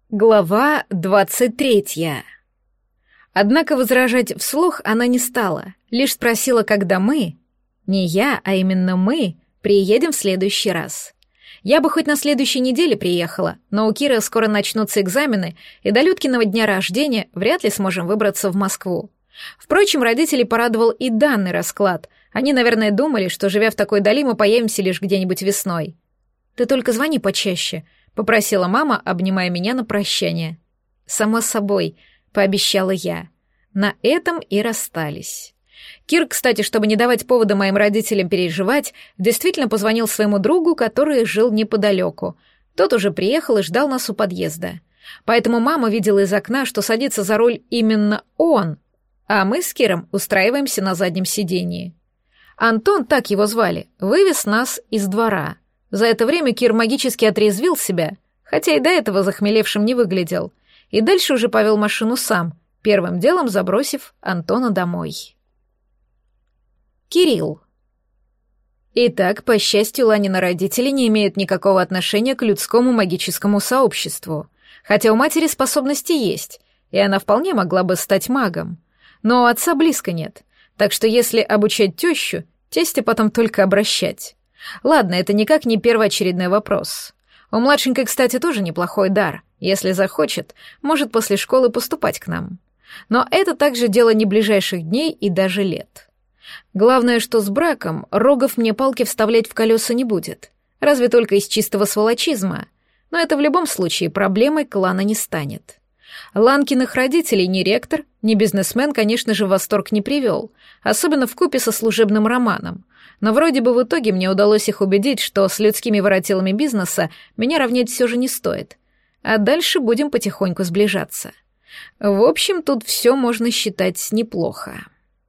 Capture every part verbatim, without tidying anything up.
Глава двадцать третья. Однако возражать вслух она не стала, лишь спросила, когда мы, не я, а именно мы, приедем в следующий раз. Я бы хоть на следующей неделе приехала, но у Киры скоро начнутся экзамены, и до Людкиного дня рождения вряд ли сможем выбраться в Москву. Впрочем, родителей порадовал и данный расклад. Они, наверное, думали, что, живя в такой дали, мы появимся лишь где-нибудь весной. «Ты только звони почаще», — попросила мама, обнимая меня на прощание. «Само собой», — пообещала я. На этом и расстались. Кир, кстати, чтобы не давать повода моим родителям переживать, действительно позвонил своему другу, который жил неподалеку. Тот уже приехал и ждал нас у подъезда. Поэтому мама видела из окна, что садится за руль именно он, а мы с Киром устраиваемся на заднем сидении. Антон, так его звали, вывез нас из двора. За это время Кир магически отрезвил себя, хотя и до этого захмелевшим не выглядел, и дальше уже повел машину сам, первым делом забросив Антона домой. Кирилл. Итак, по счастью, Ланины родители не имеют никакого отношения к людскому магическому сообществу, хотя у матери способности есть, и она вполне могла бы стать магом, но у отца близко нет, так что если обучать тещу, тестя потом только обращать. Ладно, это никак не первоочередной вопрос. У младшенькой, кстати, тоже неплохой дар. Если захочет, может после школы поступать к нам. Но это также дело не ближайших дней и даже лет. Главное, что с браком Рогов мне палки вставлять в колеса не будет. Разве только из чистого сволочизма. Но это в любом случае проблемой клана не станет. Ланкиных родителей ни ректор, ни бизнесмен, конечно же, в восторг не привел, особенно вкупе со служебным романом. Но вроде бы в итоге мне удалось их убедить, что с людскими воротилами бизнеса меня равнять все же не стоит. А дальше будем потихоньку сближаться. В общем, тут все можно считать неплохо.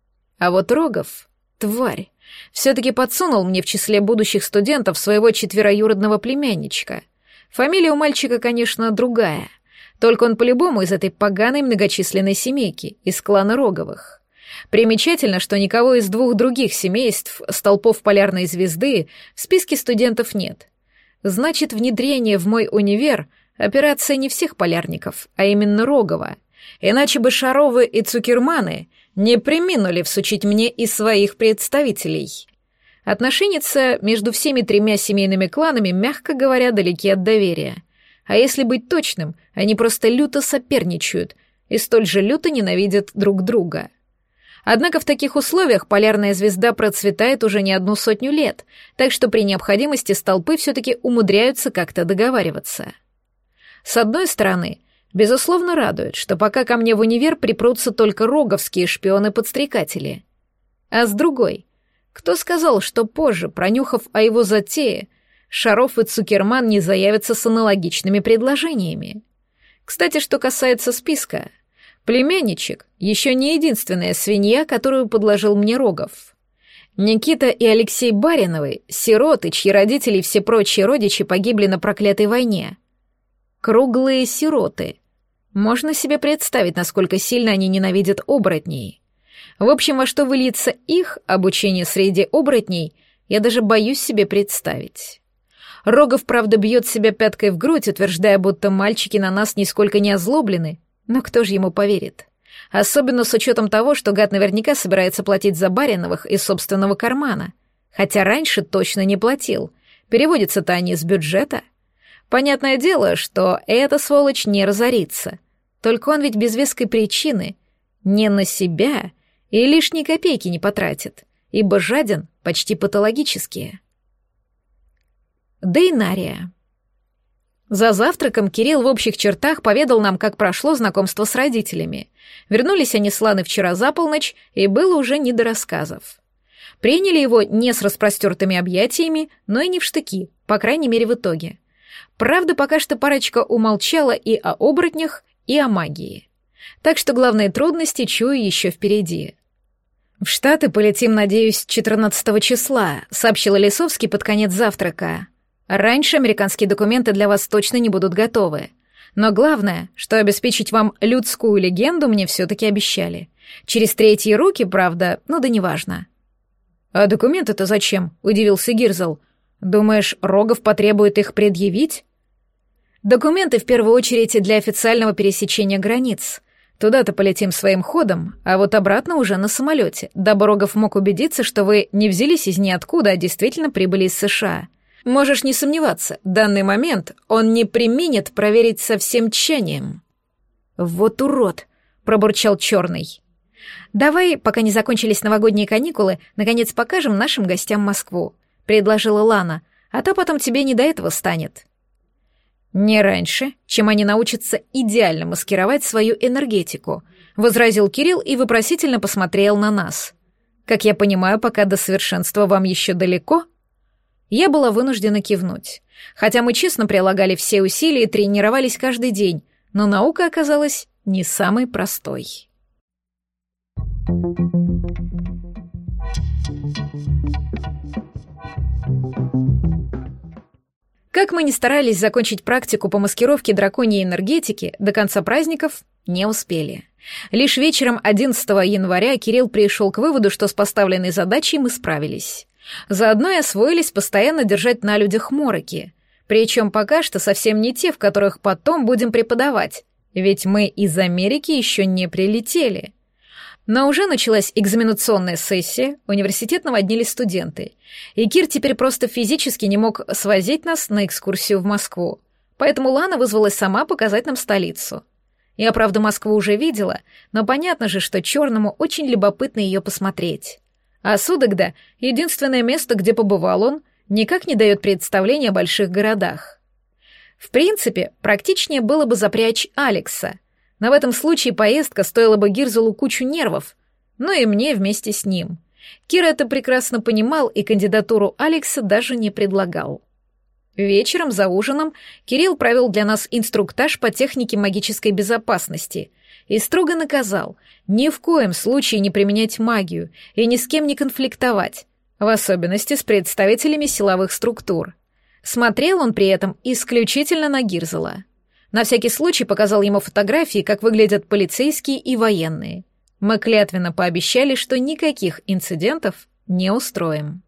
А вот Рогов, тварь, все-таки подсунул мне в числе будущих студентов своего четвероюродного племянничка. Фамилия у мальчика, конечно, другая. Только он по-любому из этой поганой многочисленной семейки, из клана Роговых. Примечательно, что никого из двух других семейств, столпов полярной звезды, в списке студентов нет. Значит, внедрение в мой универ — операция не всех полярников, а именно Рогова. Иначе бы Шаровы и Цукерманы не преминули всучить мне и своих представителей. Отношения между всеми тремя семейными кланами, мягко говоря, далеки от доверия. А если быть точным, они просто люто соперничают и столь же люто ненавидят друг друга. Однако в таких условиях полярная звезда процветает уже не одну сотню лет, так что при необходимости столпы все-таки умудряются как-то договариваться. С одной стороны, безусловно радует, что пока ко мне в универ припрутся только роговские шпионы-подстрекатели. А с другой, кто сказал, что позже, пронюхав о его затее, Шаров и Цукерман не заявятся с аналогичными предложениями? Кстати, что касается списка, племянничек — еще не единственная свинья, которую подложил мне Рогов. Никита и Алексей Бариновы — сироты, чьи родители и все прочие родичи погибли на проклятой войне. Круглые сироты. Можно себе представить, насколько сильно они ненавидят оборотней. В общем, во что выльется их обучение среди оборотней, я даже боюсь себе представить. Рогов, правда, бьет себя пяткой в грудь, утверждая, будто мальчики на нас нисколько не озлоблены, но кто же ему поверит? Особенно с учетом того, что гад наверняка собирается платить за Бариновых из собственного кармана. Хотя раньше точно не платил. Переводятся-то они с бюджета. Понятное дело, что эта сволочь не разорится. Только он ведь без веской причины не на себя и лишней копейки не потратит, ибо жаден почти патологически. Дейнария. За завтраком Кирилл в общих чертах поведал нам, как прошло знакомство с родителями. Вернулись они с Ланой вчера за полночь, и было уже не до рассказов. Приняли его не с распростертыми объятиями, но и не в штыки, по крайней мере в итоге. Правда, пока что парочка умолчала и о оборотнях, и о магии. Так что главные трудности чую еще впереди. «В Штаты полетим, надеюсь, четырнадцатого числа», — сообщила Лисовский под конец завтрака. «Раньше американские документы для вас точно не будут готовы. Но главное, что обеспечить вам людскую легенду мне все-таки обещали. Через третьи руки, правда, ну да неважно». «А документы-то зачем?» — удивился Гирзл. «Думаешь, Рогов потребует их предъявить?» Документы в первую очередь для официального пересечения границ. Туда-то полетим своим ходом, а вот обратно уже на самолете, дабы Рогов мог убедиться, что вы не взялись из ниоткуда, а действительно прибыли из США. Можешь не сомневаться, данный момент он не преминет проверить со всем тщанием». «Вот урод», — пробурчал Черный. «Давай, пока не закончились новогодние каникулы, наконец покажем нашим гостям Москву», — предложила Лана, «а то потом тебе не до этого станет». «Не раньше, чем они научатся идеально маскировать свою энергетику», — возразил Кирилл и вопросительно посмотрел на нас. «Как я понимаю, пока до совершенства вам еще далеко?» Я была вынуждена кивнуть. Хотя мы честно прилагали все усилия и тренировались каждый день, но наука оказалась не самой простой. Как мы ни старались закончить практику по маскировке драконьей энергетики, до конца праздников не успели. Лишь вечером одиннадцатого января Кирилл пришел к выводу, что с поставленной задачей мы справились. Заодно и освоились постоянно держать на людях мороки, причем пока что совсем не те, в которых потом будем преподавать, ведь мы из Америки еще не прилетели. Но уже началась экзаменационная сессия, университет наводнили студенты, и Кир теперь просто физически не мог свозить нас на экскурсию в Москву, поэтому Лана вызвалась сама показать нам столицу. Я, правда, Москву уже видела, но понятно же, что Черному очень любопытно ее посмотреть. А Судогда, единственное место, где побывал он, никак не дает представления о больших городах. В принципе, практичнее было бы запрячь Алекса, но в этом случае поездка стоила бы Гирзелу кучу нервов, ну и мне вместе с ним. Кир это прекрасно понимал и кандидатуру Алекса даже не предлагал. Вечером за ужином Кирилл провел для нас инструктаж по технике магической безопасности и строго наказал ни в коем случае не применять магию и ни с кем не конфликтовать, в особенности с представителями силовых структур. Смотрел он при этом исключительно на Гирзела. На всякий случай показал ему фотографии, как выглядят полицейские и военные. Мы клятвенно пообещали, что никаких инцидентов не устроим.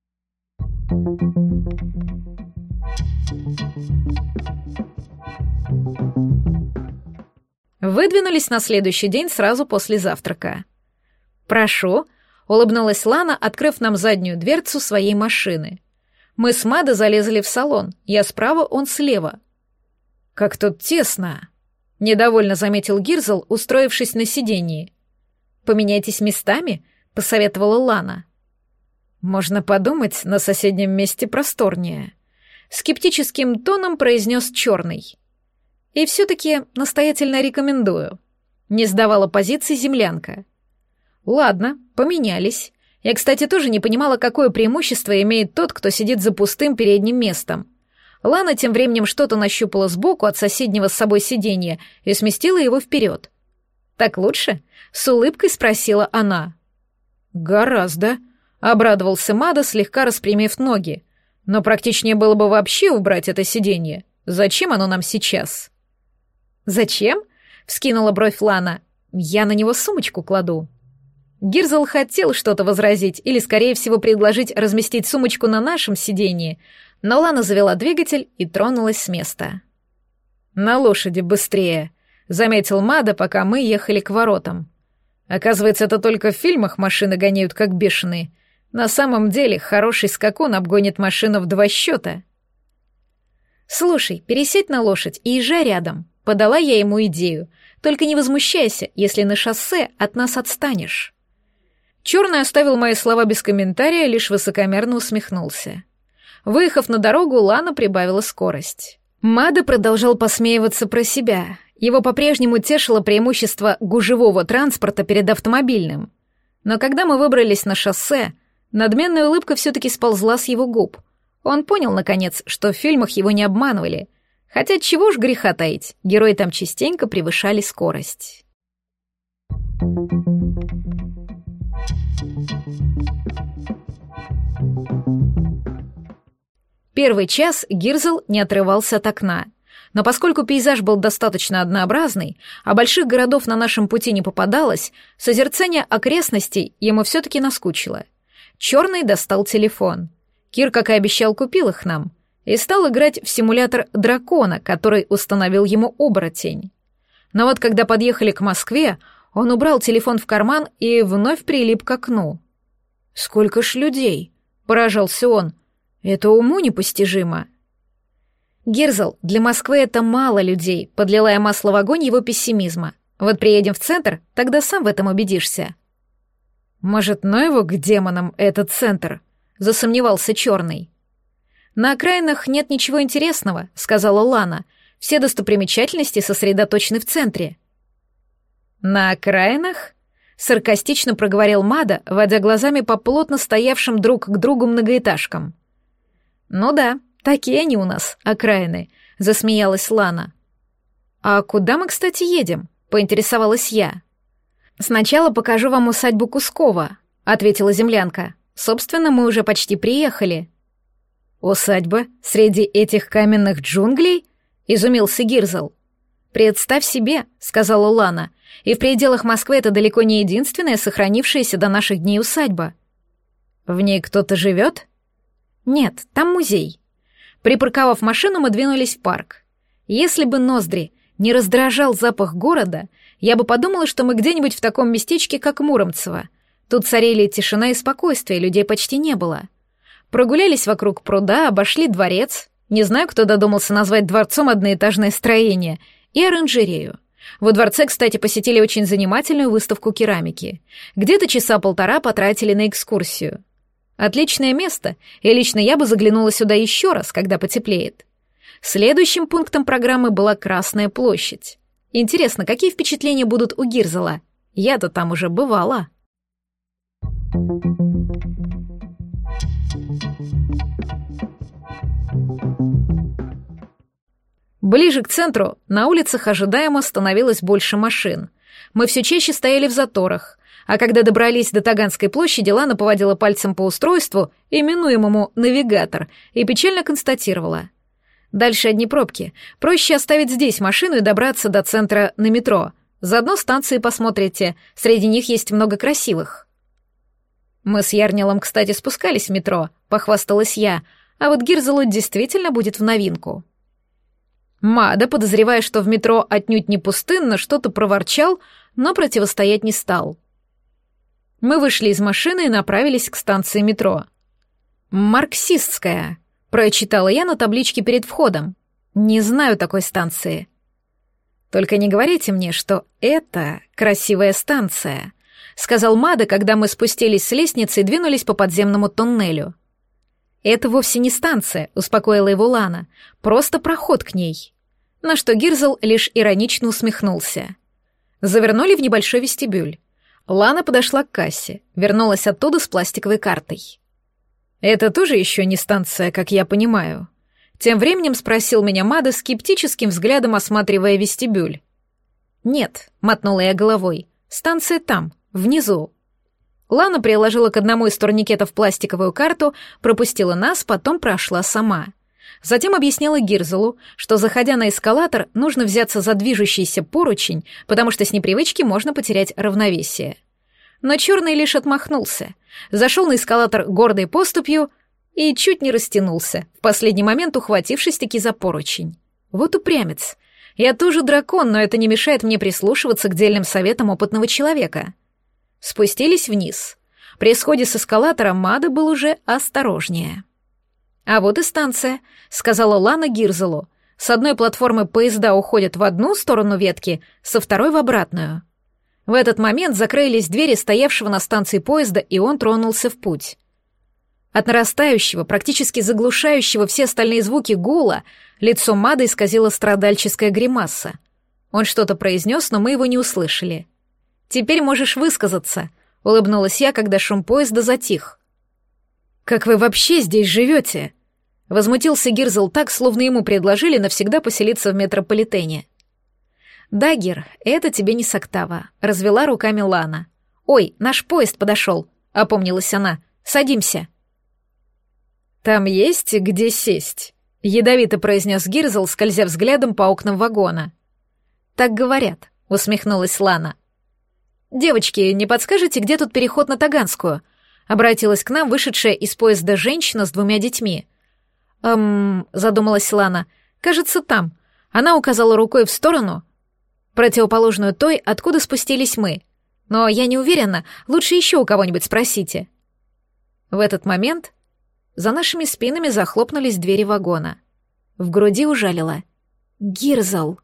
Выдвинулись на следующий день сразу после завтрака. «Прошу», — улыбнулась Лана, открыв нам заднюю дверцу своей машины. Мы с Мадо залезли в салон, я справа, он слева. «Как тут тесно!» — недовольно заметил Гирзел, устроившись на сиденье. «Поменяйтесь местами?» — посоветовала Лана. «Можно подумать, на соседнем месте просторнее», — скептическим тоном произнес Черный. «И все-таки настоятельно рекомендую», — не сдавала позиции землянка. «Ладно, поменялись. Я, кстати, тоже не понимала, какое преимущество имеет тот, кто сидит за пустым передним местом. Лана тем временем что-то нащупала сбоку от соседнего с собой сиденья и сместила его вперед. «Так лучше?» — с улыбкой спросила она. «Гораздо», — обрадовался Мадо, слегка распрямив ноги. «Но практичнее было бы вообще убрать это сиденье. Зачем оно нам сейчас?» «Зачем?» — вскинула бровь Лана. «Я на него сумочку кладу». Гирзел хотел что-то возразить или, скорее всего, предложить разместить сумочку на нашем сиденье, но Лана завела двигатель и тронулась с места. «На лошади быстрее», — заметил Мадо, пока мы ехали к воротам. «Оказывается, это только в фильмах машины гоняют как бешеные. На самом деле хороший скакун обгонит машину в два счета». «Слушай, пересядь на лошадь и езжай рядом», — подала я ему идею. «Только не возмущайся, если на шоссе от нас отстанешь». Черный оставил мои слова без комментария, лишь высокомерно усмехнулся. Выехав на дорогу, Лана прибавила скорость. Мадо продолжал посмеиваться про себя. Его по-прежнему тешило преимущество гужевого транспорта перед автомобильным. Но когда мы выбрались на шоссе, надменная улыбка все-таки сползла с его губ. Он понял, наконец, что в фильмах его не обманывали. Хотя чего ж греха таить, герои там частенько превышали скорость. Первый час Гирзел не отрывался от окна. Но поскольку пейзаж был достаточно однообразный, а больших городов на нашем пути не попадалось, созерцание окрестностей ему все-таки наскучило. Черный достал телефон. Кир, как и обещал, купил их нам. и стал играть в симулятор дракона, который установил ему оборотень. Но вот когда подъехали к Москве, он убрал телефон в карман и вновь прилип к окну. «Сколько ж людей!» — поражался он. «Это уму непостижимо». «Гирзл, для Москвы это мало людей», — подлила я масло в огонь его пессимизма. «Вот приедем в центр, тогда сам в этом убедишься». «Может, ну его к демонам, этот центр?» — засомневался Черный. «На окраинах нет ничего интересного», — сказала Лана. «Все достопримечательности сосредоточены в центре». «На окраинах?» — саркастично проговорил Мада, водя глазами по плотно стоявшим друг к другу многоэтажкам. «Ну да, такие они у нас, окраины», — засмеялась Лана. «А куда мы, кстати, едем?» — поинтересовалась я. «Сначала покажу вам усадьбу Кускова», — ответила землянка. «Собственно, мы уже почти приехали». «Усадьба среди этих каменных джунглей?» — изумился Гирзл. «Представь себе», — сказала Лана, — «и в пределах Москвы это далеко не единственная сохранившаяся до наших дней усадьба». «В ней кто-то живет?» «Нет, там музей». Припарковав машину, мы двинулись в парк. Если бы ноздри не раздражал запах города, я бы подумала, что мы где-нибудь в таком местечке, как Муромцево. Тут царили тишина и спокойствие, людей почти не было. Прогулялись вокруг пруда, обошли дворец. Не знаю, кто додумался назвать дворцом одноэтажное строение. И оранжерею. Во дворце, кстати, посетили очень занимательную выставку керамики. Где-то часа полтора потратили на экскурсию. Отличное место, и лично я бы заглянула сюда еще раз, когда потеплеет. Следующим пунктом программы была Красная площадь. Интересно, какие впечатления будут у Гирзела? Я-то там уже бывала. Ближе к центру на улицах ожидаемо становилось больше машин. Мы все чаще стояли в заторах, а когда добрались до Таганской площади, Лана поводила пальцем по устройству, именуемому «навигатор», и печально констатировала. Дальше одни пробки. Проще оставить здесь машину и добраться до центра на метро. Заодно станции посмотрите, среди них есть много красивых. Мы с Ярнилом, кстати, спускались в метро, похвасталась я, а вот Гирзелу действительно будет в новинку. Мада, подозревая, что в метро отнюдь не пустынно, что-то проворчал, но противостоять не стал. Мы вышли из машины и направились к станции метро. «Марксистская», — прочитала я на табличке перед входом. «Не знаю такой станции». «Только не говорите мне, что это красивая станция», — сказал Мада, когда мы спустились с лестницы и двинулись по подземному тоннелю. «Это вовсе не станция», — успокоила его Лана, — «просто проход к ней». На что Гирзл лишь иронично усмехнулся. Завернули в небольшой вестибюль. Лана подошла к кассе, вернулась оттуда с пластиковой картой. «Это тоже еще не станция, как я понимаю?» Тем временем спросил меня Мада, скептическим взглядом осматривая вестибюль. «Нет», — мотнула я головой, — «станция там, внизу». Лана приложила к одному из турникетов пластиковую карту, пропустила нас, потом прошла сама. Затем объяснила Гирзелу, что, заходя на эскалатор, нужно взяться за движущийся поручень, потому что с непривычки можно потерять равновесие. Но Черный лишь отмахнулся, зашел на эскалатор гордой поступью и чуть не растянулся, в последний момент ухватившись-таки за поручень. Вот упрямец. Я тоже дракон, но это не мешает мне прислушиваться к дельным советам опытного человека. Спустились вниз. При сходе с эскалатора Мада был уже осторожнее. «А вот и станция», — сказала Лана Гирзелу. «С одной платформы поезда уходят в одну сторону ветки, со второй — в обратную». В этот момент закрылись двери стоявшего на станции поезда, и он тронулся в путь. От нарастающего, практически заглушающего все остальные звуки гула, лицо Мады исказило страдальческая гримаса. Он что-то произнес, но мы его не услышали. «Теперь можешь высказаться», — улыбнулась я, когда шум поезда затих. «Как вы вообще здесь живете?» Возмутился Гирзл так, словно ему предложили навсегда поселиться в метрополитене. «Да, Гир, это тебе не Соктава», — развела руками Лана. «Ой, наш поезд подошел», — опомнилась она. «Садимся». «Там есть где сесть», — ядовито произнес Гирзл, скользя взглядом по окнам вагона. «Так говорят», — усмехнулась Лана. «Девочки, не подскажете, где тут переход на Таганскую?» Обратилась к нам вышедшая из поезда женщина с двумя детьми. «Эм...» — задумалась Лана. «Кажется, там». Она указала рукой в сторону, противоположную той, откуда спустились мы. «Но я не уверена, лучше еще у кого-нибудь спросите». В этот момент за нашими спинами захлопнулись двери вагона. В груди ужалило. «Гирзал!»